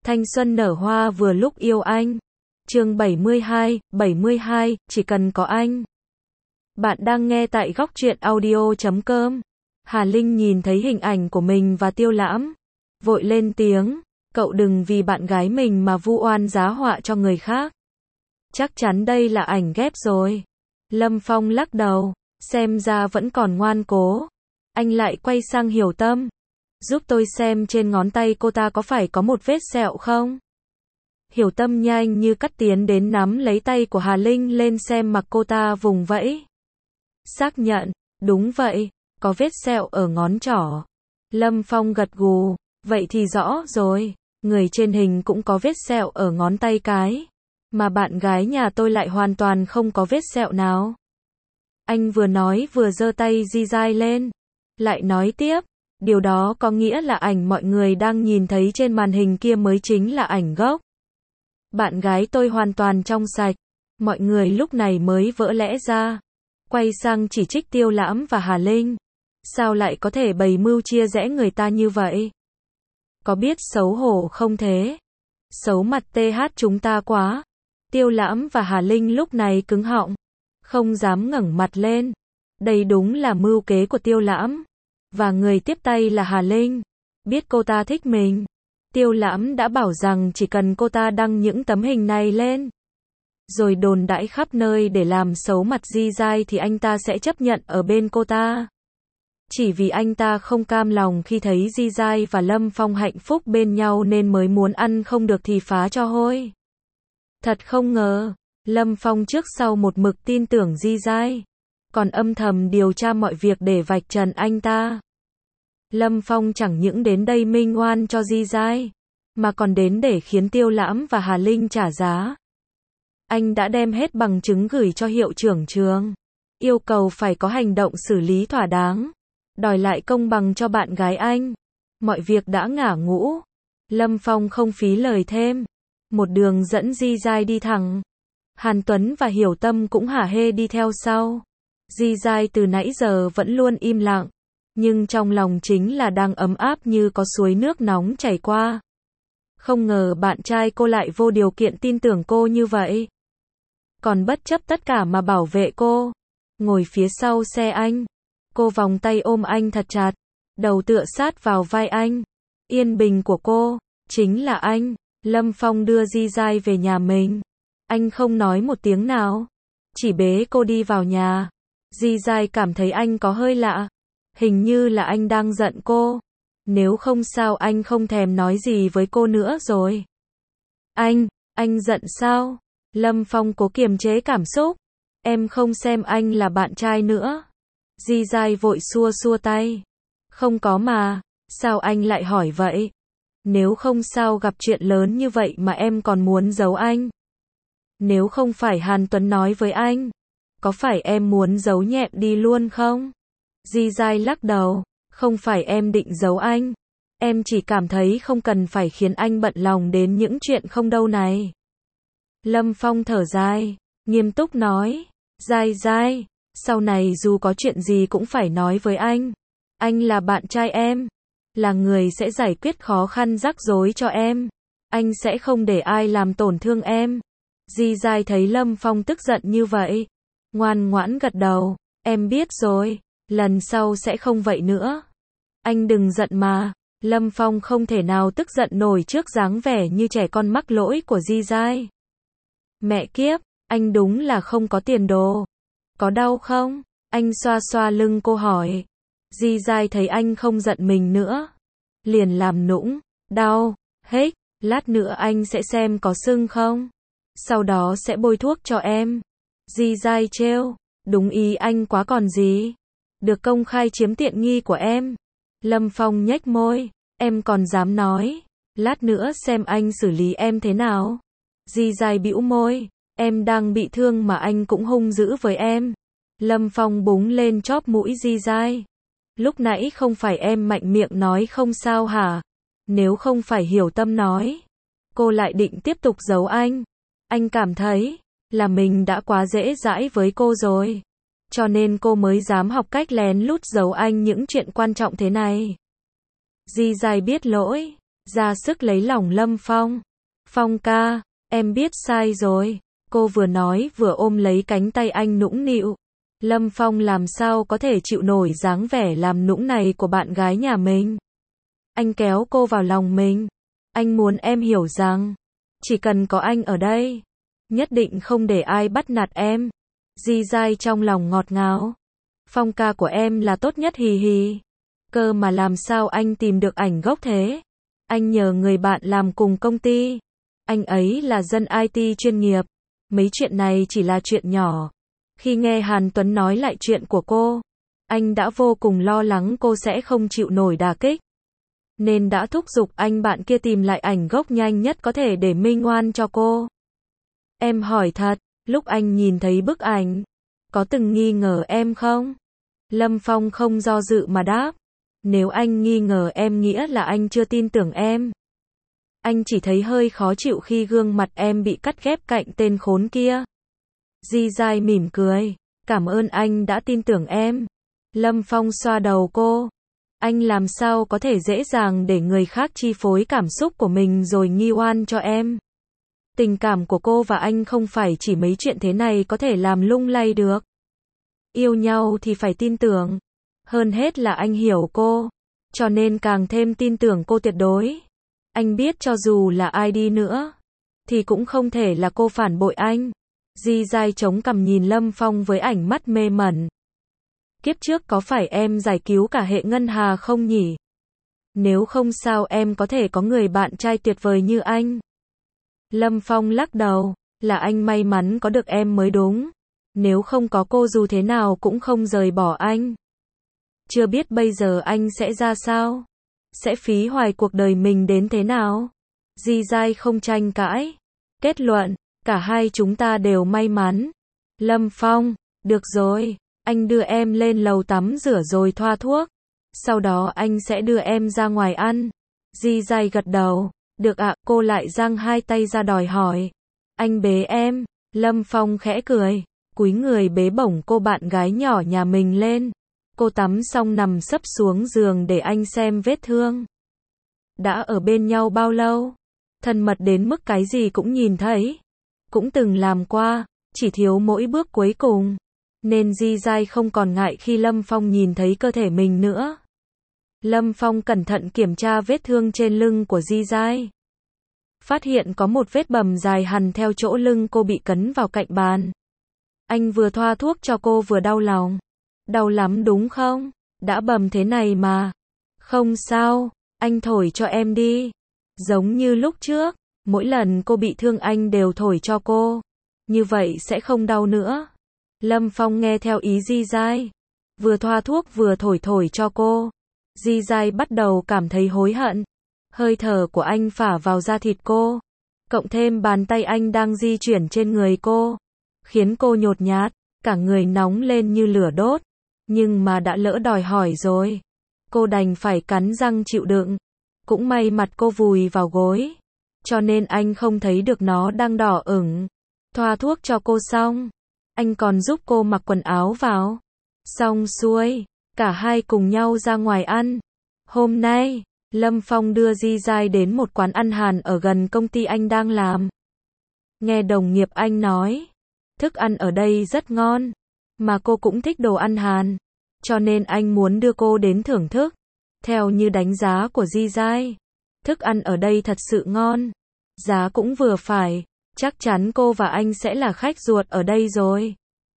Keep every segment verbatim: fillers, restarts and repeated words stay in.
Thanh xuân nở hoa vừa lúc yêu anh. Chương bảy mươi hai, bảy mươi hai, chỉ cần có anh. Bạn đang nghe tại góc truyện audio chấm com. Hà Linh nhìn thấy hình ảnh của mình và Tiêu Lãm, vội lên tiếng, cậu đừng vì bạn gái mình mà vu oan giá họa cho người khác. Chắc chắn đây là ảnh ghép rồi. Lâm Phong lắc đầu, xem ra vẫn còn ngoan cố. Anh lại quay sang Hiểu Tâm. Giúp tôi xem trên ngón tay cô ta có phải có một vết sẹo không? Hiểu Tâm nhanh như cắt tiến đến nắm lấy tay của Hà Linh lên xem, mặc cô ta vùng vẫy. Xác nhận, đúng vậy, có vết sẹo ở ngón trỏ. Lâm Phong gật gù, vậy thì rõ rồi, người trên hình cũng có vết sẹo ở ngón tay cái. Mà bạn gái nhà tôi lại hoàn toàn không có vết sẹo nào. Anh vừa nói vừa giơ tay di dai lên. Lại nói tiếp, điều đó có nghĩa là ảnh mọi người đang nhìn thấy trên màn hình kia mới chính là ảnh gốc. Bạn gái tôi hoàn toàn trong sạch. Mọi người lúc này mới vỡ lẽ ra. Quay sang chỉ trích Tiêu Lãm và Hà Linh. Sao lại có thể bày mưu chia rẽ người ta như vậy? Có biết xấu hổ không thế? Xấu mặt tê hát chúng ta quá. Tiêu Lãm và Hà Linh lúc này cứng họng, không dám ngẩng mặt lên. Đây đúng là mưu kế của Tiêu Lãm. Và người tiếp tay là Hà Linh. Biết cô ta thích mình. Tiêu Lãm đã bảo rằng chỉ cần cô ta đăng những tấm hình này lên, rồi đồn đãi khắp nơi để làm xấu mặt Di Giai thì anh ta sẽ chấp nhận ở bên cô ta. Chỉ vì anh ta không cam lòng khi thấy Di Giai và Lâm Phong hạnh phúc bên nhau nên mới muốn ăn không được thì phá cho hôi. Thật không ngờ, Lâm Phong trước sau một mực tin tưởng Di Giai, còn âm thầm điều tra mọi việc để vạch trần anh ta. Lâm Phong chẳng những đến đây minh oan cho Di Giai, mà còn đến để khiến Tiêu Lãm và Hà Linh trả giá. Anh đã đem hết bằng chứng gửi cho hiệu trưởng trường, yêu cầu phải có hành động xử lý thỏa đáng, đòi lại công bằng cho bạn gái anh. Mọi việc đã ngả ngũ. Lâm Phong không phí lời thêm, một đường dẫn Di Giai đi thẳng. Hàn Tuấn và Hiểu Tâm cũng hả hê đi theo sau. Di Giai từ nãy giờ vẫn luôn im lặng, nhưng trong lòng chính là đang ấm áp như có suối nước nóng chảy qua. Không ngờ bạn trai cô lại vô điều kiện tin tưởng cô như vậy, còn bất chấp tất cả mà bảo vệ cô. Ngồi phía sau xe anh, cô vòng tay ôm anh thật chặt, đầu tựa sát vào vai anh. Yên bình của cô chính là anh. Lâm Phong đưa Di Giai về nhà mình. Anh không nói một tiếng nào, chỉ bế cô đi vào nhà. Di Giai cảm thấy anh có hơi lạ, hình như là anh đang giận cô. Nếu không sao anh không thèm nói gì với cô nữa rồi. Anh, anh giận sao? Lâm Phong cố kiềm chế cảm xúc. Em không xem anh là bạn trai nữa. Di Giai vội xua xua tay. Không có mà, sao anh lại hỏi vậy? Nếu không sao gặp chuyện lớn như vậy mà em còn muốn giấu anh? Nếu không phải Hàn Tuấn nói với anh, có phải em muốn giấu nhẹm đi luôn không? Di Giai lắc đầu, không phải em định giấu anh. Em chỉ cảm thấy không cần phải khiến anh bận lòng đến những chuyện không đâu này. Lâm Phong thở dài, nghiêm túc nói, Giai Giai, sau này dù có chuyện gì cũng phải nói với anh. Anh là bạn trai em, là người sẽ giải quyết khó khăn rắc rối cho em. Anh sẽ không để ai làm tổn thương em. Di Giai thấy Lâm Phong tức giận như vậy, ngoan ngoãn gật đầu, em biết rồi, lần sau sẽ không vậy nữa. Anh đừng giận mà. Lâm Phong không thể nào tức giận nổi trước dáng vẻ như trẻ con mắc lỗi của Di Giai. Mẹ kiếp, anh đúng là không có tiền đồ. Có đau không? Anh xoa xoa lưng cô hỏi. Di Giai thấy anh không giận mình nữa, liền làm nũng, đau, hết, lát nữa anh sẽ xem có sưng không, sau đó sẽ bôi thuốc cho em. Di Giai trêu, đúng ý anh quá còn gì. Được công khai chiếm tiện nghi của em. Lâm Phong nhếch môi, em còn dám nói, lát nữa xem anh xử lý em thế nào. Di Giai bĩu môi, em đang bị thương mà anh cũng hung dữ với em. Lâm Phong búng lên chóp mũi Di Giai. Lúc nãy không phải em mạnh miệng nói không sao hả? Nếu không phải Hiểu Tâm nói, cô lại định tiếp tục giấu anh. Anh cảm thấy là mình đã quá dễ dãi với cô rồi, cho nên cô mới dám học cách lén lút giấu anh những chuyện quan trọng thế này. Di Giai biết lỗi, ra sức lấy lòng Lâm Phong. Phong ca, em biết sai rồi. Cô vừa nói vừa ôm lấy cánh tay anh nũng nịu. Lâm Phong làm sao có thể chịu nổi dáng vẻ làm nũng này của bạn gái nhà mình. Anh kéo cô vào lòng mình. Anh muốn em hiểu rằng, chỉ cần có anh ở đây, nhất định không để ai bắt nạt em. Di dai trong lòng ngọt ngào. Phong ca của em là tốt nhất hì hì. Cơ mà làm sao anh tìm được ảnh gốc thế? Anh nhờ người bạn làm cùng công ty. Anh ấy là dân i tê chuyên nghiệp. Mấy chuyện này chỉ là chuyện nhỏ. Khi nghe Hàn Tuấn nói lại chuyện của cô, anh đã vô cùng lo lắng cô sẽ không chịu nổi đả kích. Nên đã thúc giục anh bạn kia tìm lại ảnh gốc nhanh nhất có thể để minh oan cho cô. Em hỏi thật, lúc anh nhìn thấy bức ảnh, có từng nghi ngờ em không? Lâm Phong không do dự mà đáp. Nếu anh nghi ngờ em nghĩa là anh chưa tin tưởng em. Anh chỉ thấy hơi khó chịu khi gương mặt em bị cắt ghép cạnh tên khốn kia. Di dai mỉm cười. Cảm ơn anh đã tin tưởng em. Lâm Phong xoa đầu cô. Anh làm sao có thể dễ dàng để người khác chi phối cảm xúc của mình rồi nghi oan cho em. Tình cảm của cô và anh không phải chỉ mấy chuyện thế này có thể làm lung lay được. Yêu nhau thì phải tin tưởng. Hơn hết là anh hiểu cô. Cho nên càng thêm tin tưởng cô tuyệt đối. Anh biết cho dù là ai đi nữa, thì cũng không thể là cô phản bội anh. Di dai chống cằm nhìn Lâm Phong với ánh mắt mê mẩn. Kiếp trước có phải em giải cứu cả hệ ngân hà không nhỉ? Nếu không sao em có thể có người bạn trai tuyệt vời như anh? Lâm Phong lắc đầu, là anh may mắn có được em mới đúng. Nếu không có cô dù thế nào cũng không rời bỏ anh. Chưa biết bây giờ anh sẽ ra sao? Sẽ phí hoài cuộc đời mình đến thế nào? Di dai không tranh cãi. Kết luận, cả hai chúng ta đều may mắn. Lâm Phong, được rồi, anh đưa em lên lầu tắm rửa rồi thoa thuốc. Sau đó anh sẽ đưa em ra ngoài ăn. Di dai gật đầu. Được ạ, cô lại giang hai tay ra đòi hỏi. Anh bế em. Lâm Phong khẽ cười, cúi người bế bổng cô bạn gái nhỏ nhà mình lên. Cô tắm xong nằm sấp xuống giường để anh xem vết thương. Đã ở bên nhau bao lâu? Thân mật đến mức cái gì cũng nhìn thấy. Cũng từng làm qua, chỉ thiếu mỗi bước cuối cùng. Nên Di dai không còn ngại khi Lâm Phong nhìn thấy cơ thể mình nữa. Lâm Phong cẩn thận kiểm tra vết thương trên lưng của Di dai. Phát hiện có một vết bầm dài hằn theo chỗ lưng cô bị cấn vào cạnh bàn. Anh vừa thoa thuốc cho cô vừa đau lòng. Đau lắm đúng không? Đã bầm thế này mà. Không sao, anh thổi cho em đi. Giống như lúc trước, mỗi lần cô bị thương anh đều thổi cho cô. Như vậy sẽ không đau nữa. Lâm Phong nghe theo ý Di dai. Vừa thoa thuốc vừa thổi thổi cho cô. Di dai bắt đầu cảm thấy hối hận. Hơi thở của anh phả vào da thịt cô. Cộng thêm bàn tay anh đang di chuyển trên người cô. Khiến cô nhột nhát, cả người nóng lên như lửa đốt. Nhưng mà đã lỡ đòi hỏi rồi. Cô đành phải cắn răng chịu đựng. Cũng may mặt cô vùi vào gối. Cho nên anh không thấy được nó đang đỏ ửng. Thoa thuốc cho cô xong. Anh còn giúp cô mặc quần áo vào. Xong xuôi, cả hai cùng nhau ra ngoài ăn. Hôm nay, Lâm Phong đưa Di dai đến một quán ăn Hàn ở gần công ty anh đang làm. Nghe đồng nghiệp anh nói, thức ăn ở đây rất ngon. Mà cô cũng thích đồ ăn Hàn. Cho nên anh muốn đưa cô đến thưởng thức. Theo như đánh giá của Di dai, thức ăn ở đây thật sự ngon. Giá cũng vừa phải. Chắc chắn cô và anh sẽ là khách ruột ở đây rồi.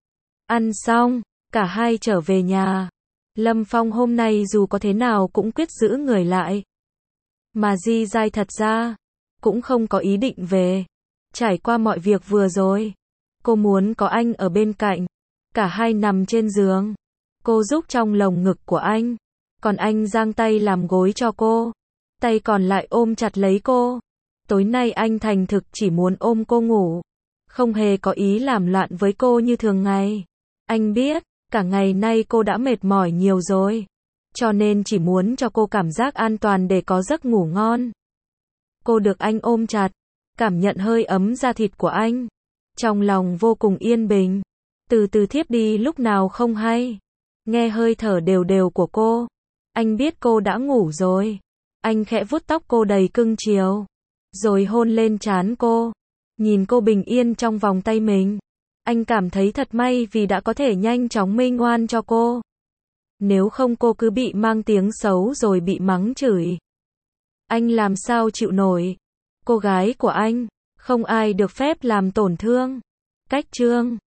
Ăn xong, cả hai trở về nhà. Lâm Phong hôm nay dù có thế nào cũng quyết giữ người lại. Mà Di dai thật ra cũng không có ý định về. Trải qua mọi việc vừa rồi, cô muốn có anh ở bên cạnh. Cả hai nằm trên giường. Cô giúp trong lồng ngực của anh. Còn anh giang tay làm gối cho cô. Tay còn lại ôm chặt lấy cô. Tối nay anh thành thực chỉ muốn ôm cô ngủ. Không hề có ý làm loạn với cô như thường ngày. Anh biết, cả ngày nay cô đã mệt mỏi nhiều rồi. Cho nên chỉ muốn cho cô cảm giác an toàn để có giấc ngủ ngon. Cô được anh ôm chặt. Cảm nhận hơi ấm da thịt của anh. Trong lòng vô cùng yên bình. Từ từ thiếp đi lúc nào không hay. Nghe hơi thở đều đều của cô. Anh biết cô đã ngủ rồi. Anh khẽ vuốt tóc cô đầy cưng chiều, rồi hôn lên trán cô. Nhìn cô bình yên trong vòng tay mình, anh cảm thấy thật may vì đã có thể nhanh chóng minh oan cho cô. Nếu không cô cứ bị mang tiếng xấu rồi bị mắng chửi. Anh làm sao chịu nổi. Cô gái của anh, không ai được phép làm tổn thương. Cách chương